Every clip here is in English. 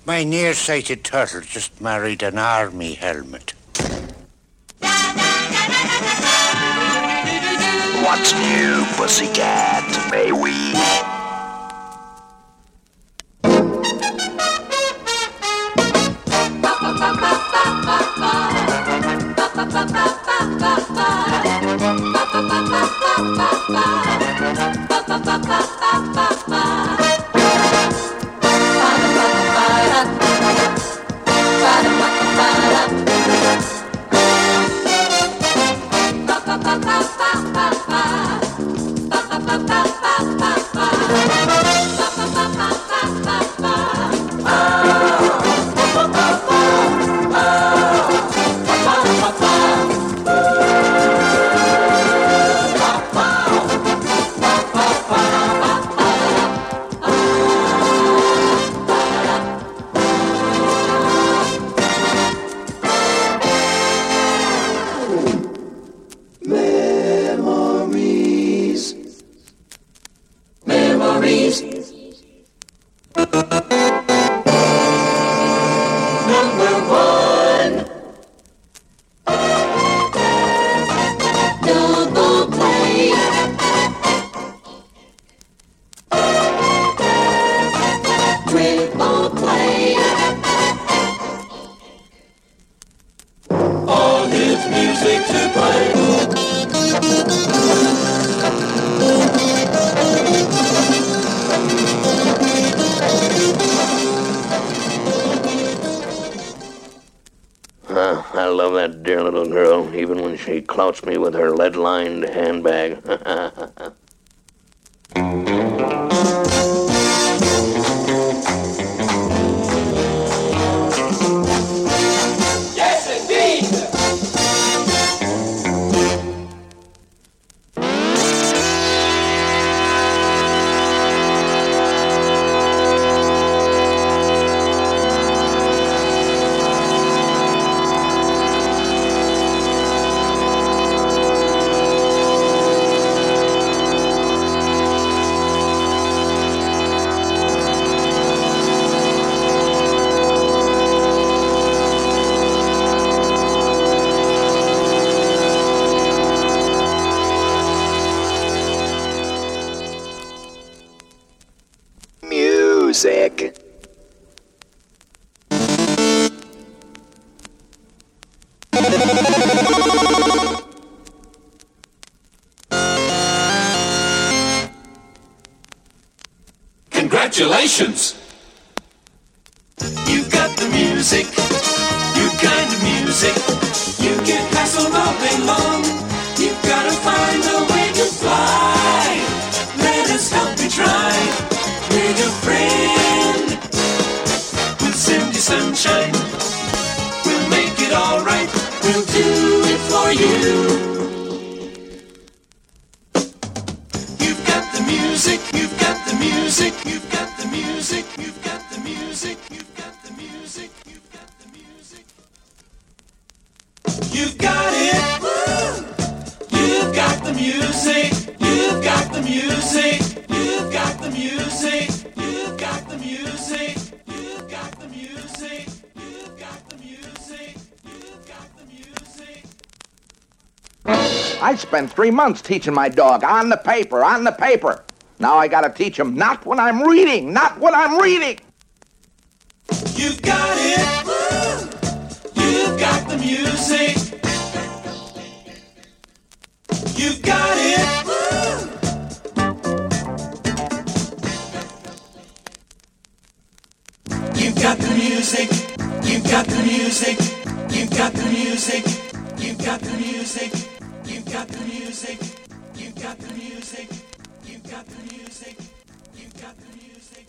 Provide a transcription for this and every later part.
My nearsighted turtle just married an army helmet. What's new, pussycat? May we? I love that dear little girl, even when she clouts me with her lead-lined handbag. Yes, indeed! Music. Congratulations! You've got the music, your kind of music. You get hassled all day long. You've gotta find a way to fly. Let us help you try. We're your friend. We'll send you sunshine. We'll make it alright. We'll do it for you. You've got the music, you've got the music, you've got the music, you've got the music, you've got the music, you've got the music. You've got it. Woo! You've got the music, you've got the music, you've got the music, you've got the music, you've got the music, you've got the music, you've got the music. I spent 3 months teaching my dog on the paper. Now I gotta teach him not when I'm reading. You've got it. Woo! You've got the music. You've got it. Woo! You've got the music. You've got the music. You've got the music. You've got the music. You've got the music. You've got the music. You've got the music. You've got the music.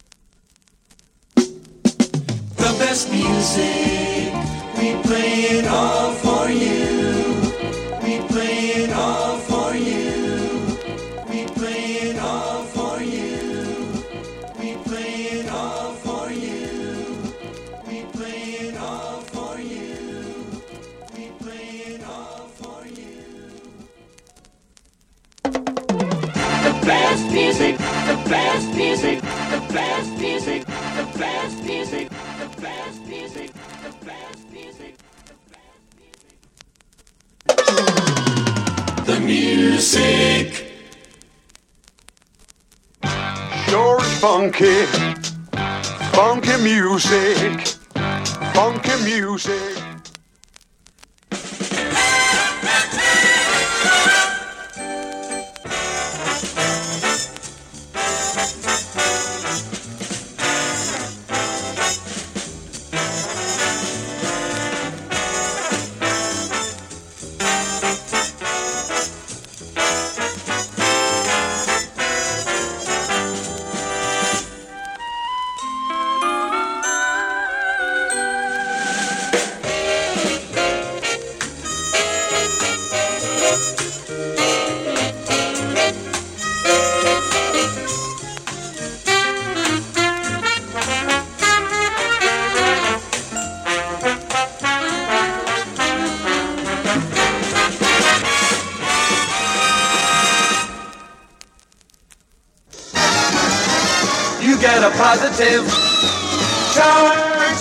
The best music. We play it all for you. We play it all for you. We play it all for you. We play it all for you. We play it all for you. We play it all for you. The best music the best music, the best music, the best music, the best music, the best music, the music. Sure is funky, funky music, funky music. You get a positive charge.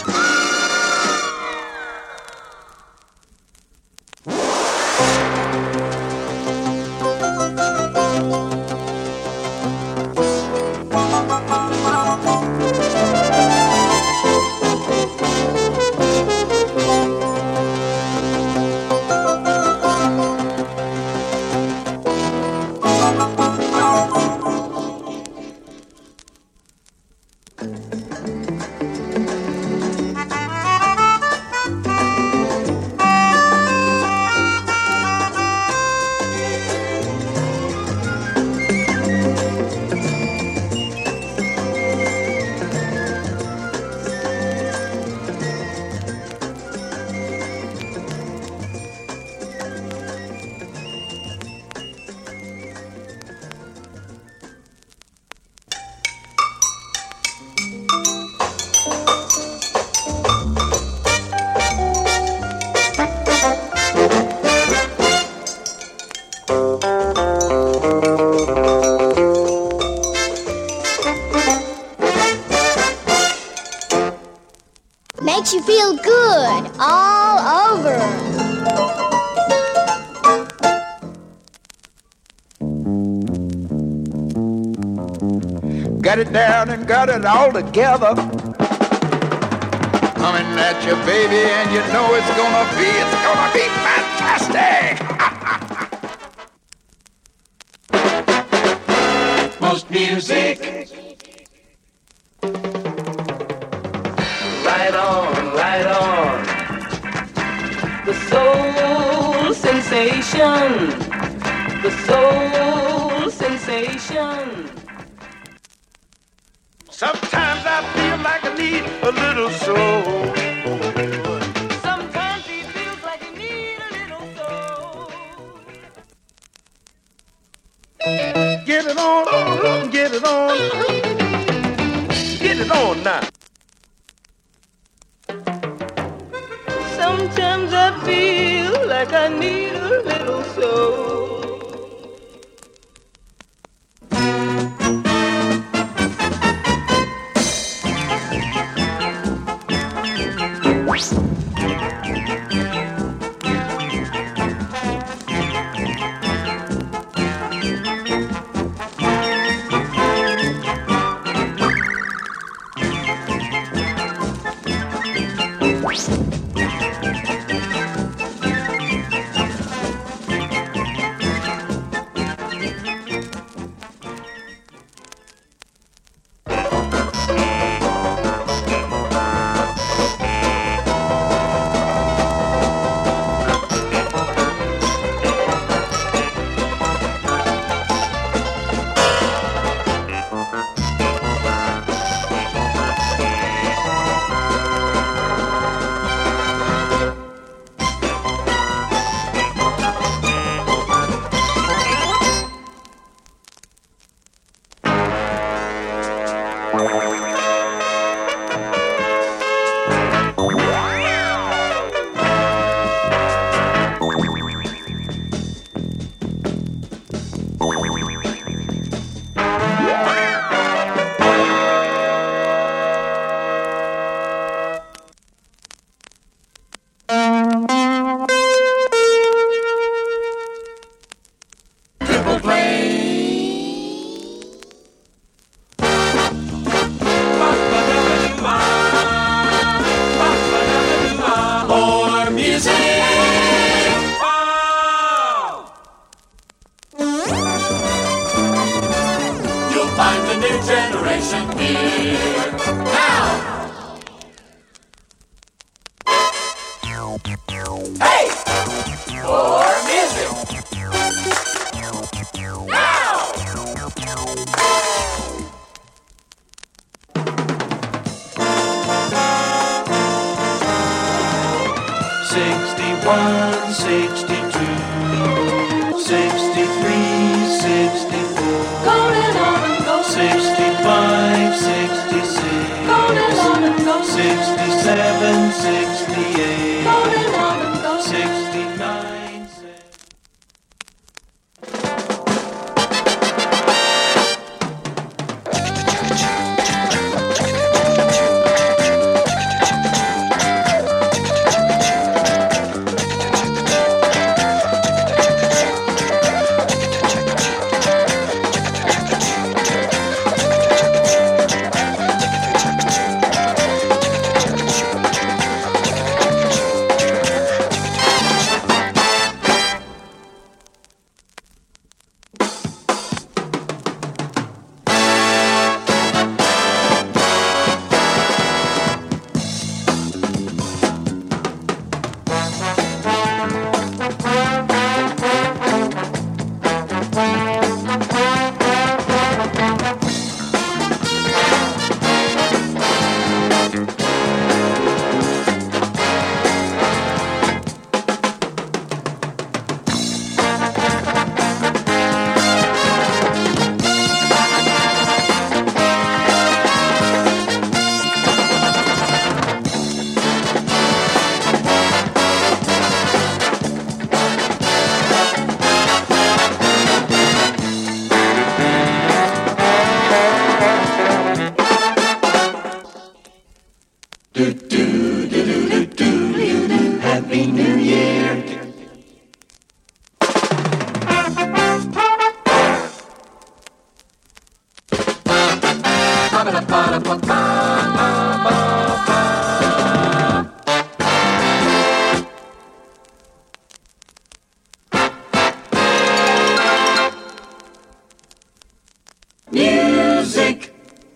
Makes you feel good all over. Got it down and got it all together. Coming at you, baby, and you know it's gonna be fantastic. Most music. Right on, right on. The soul sensation. The soul sensation. Sometimes I feel like I need a little soul. Sometimes he feels like he needs a little soul. Get it on, get it on. Get it on now. Sometimes I feel like I need a little soul. find the new generation here. Now! Hey! More music! Now! 61, 62, 63, 64. Golden autumn, go 65, 66, golden autumn, go 67, 68, golden autumn, go 69, 70. Happy New Year! Music!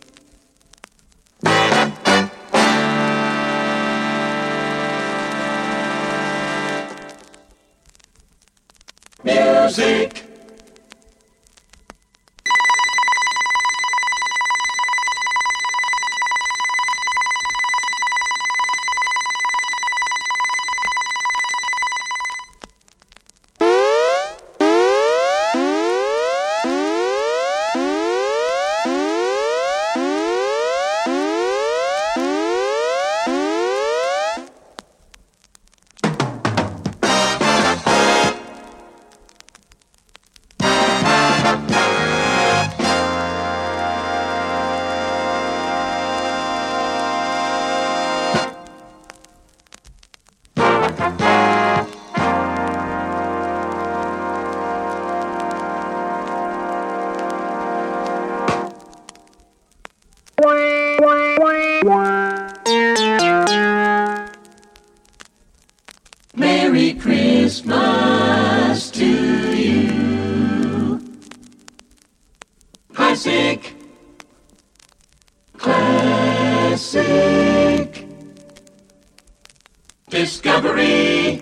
Music! Merry Christmas to you. Classic. Classic. Discovery.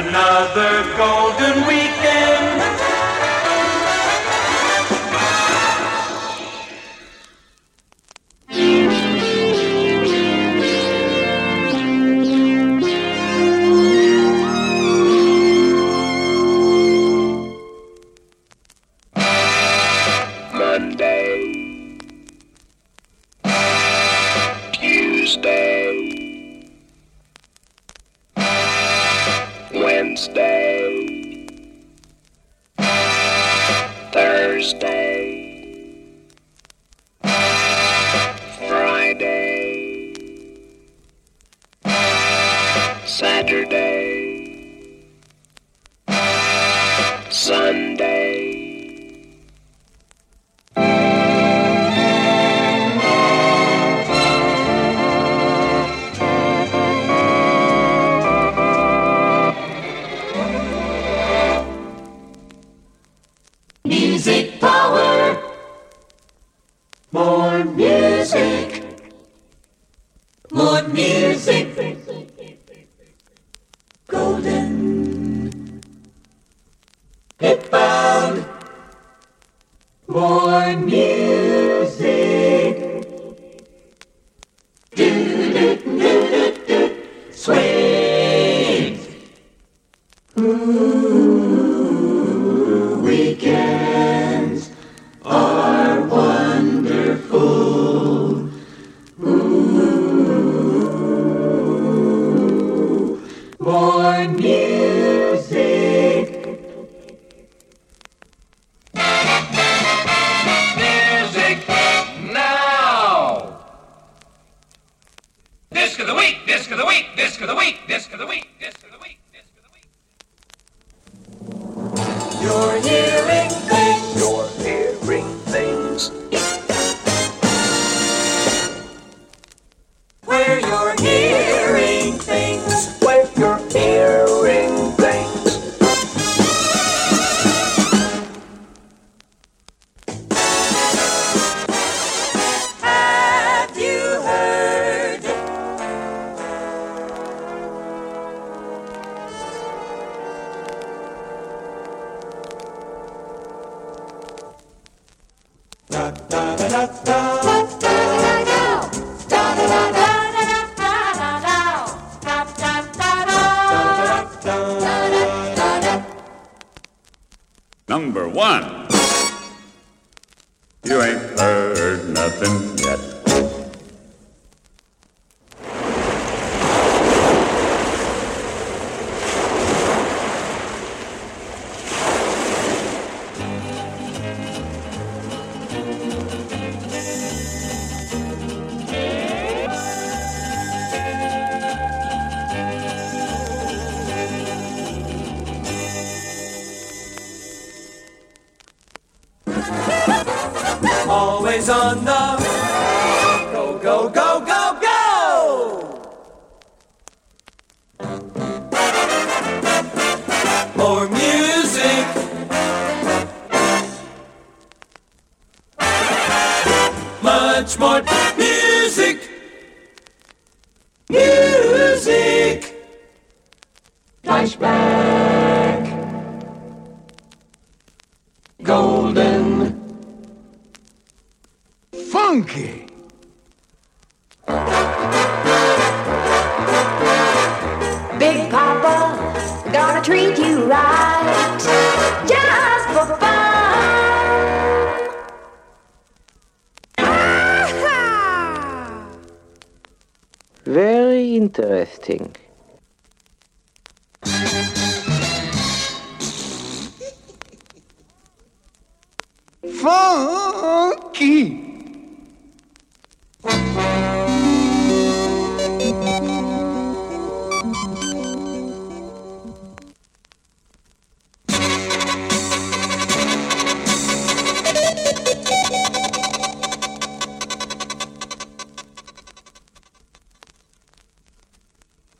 Another golden weekend. Monday, Tuesday, Wednesday, Thursday, Friday, Saturday, Sunday. Music power. More music. More music. Golden. Hip-bound. More music. Do-do-do-do-do. Swing. Ooh, weekends are wonderful. Ooh, more music. Music now! Disc of the week, disc of the week, disc of the week, disc of the week, disc of the week, disc of the week. You're hearing things. You're hearing things. Where you're hearing things. Where you're hearing things. Have you heard? Number one. You ain't heard nothing yet. Always on the go, go, go, go, go. More music. Much more music. Music. Flashback. Golden. Funky. Big Papa, gonna treat you right, just for fun. Very interesting. Funky.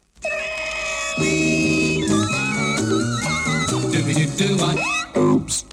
Oops.